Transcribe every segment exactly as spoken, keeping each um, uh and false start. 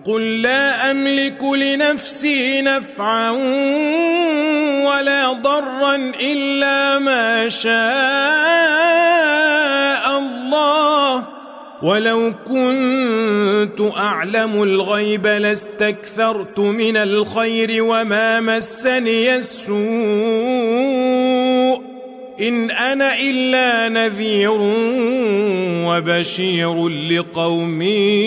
قل لا أملك لنفسي نفعا ولا ضرا إلا ما شاء الله، ولو كنت أعلم الغيب لاستكثرت من الخير وما مسني السوء، إن أنا إلا نذير وبشير لقوم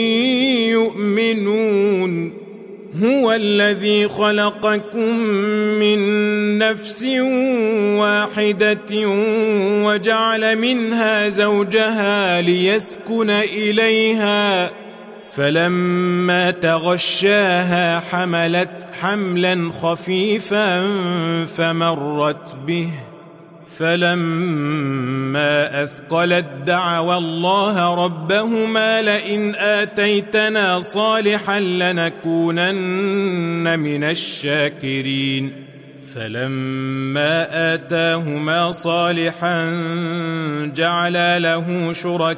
يؤمنون. هو الذي خلقكم من نفس واحدة وجعل منها زوجها ليسكن إليها، فلما تغشاها حملت حملا خفيفا فمرت به، فلما أثقلت دعوا الله ربهما لئن آتيتنا صالحا لنكونن من الشاكرين، فلما آتاهما صالحا جعلا له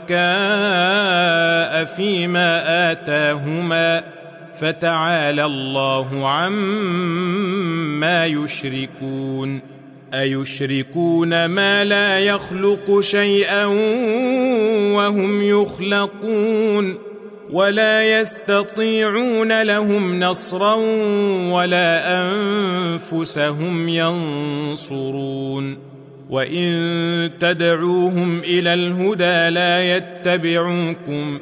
شركاء فيما آتاهما، فتعالى الله عما يشركون. أيشركون ما لا يخلق شيئا وهم يخلقون، ولا يستطيعون لهم نصرا ولا أنفسهم ينصرون. وإن تدعوهم إلى الهدى لا يتبعوكم،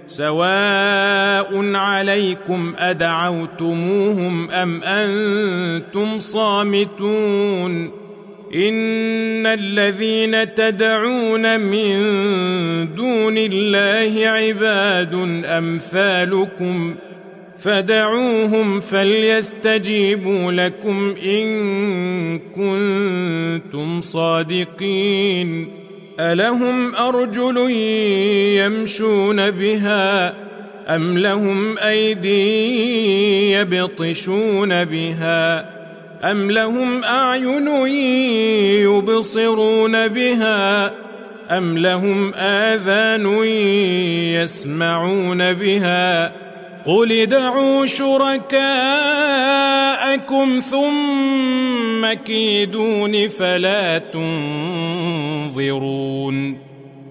سواء عليكم أدعوتموهم أم أنتم صامتون. إن الذين تدعون من دون الله عباد أمثالكم، فدعوهم فليستجيبوا لكم إن كنتم صادقين. ألهم أرجل يمشون بها أم لهم أيدي يبطشون بها أم لهم أعين يبصرون بها أم لهم آذان يسمعون بها؟ قل ادعوا شركاءكم ثم كيدون فلا تنظرون.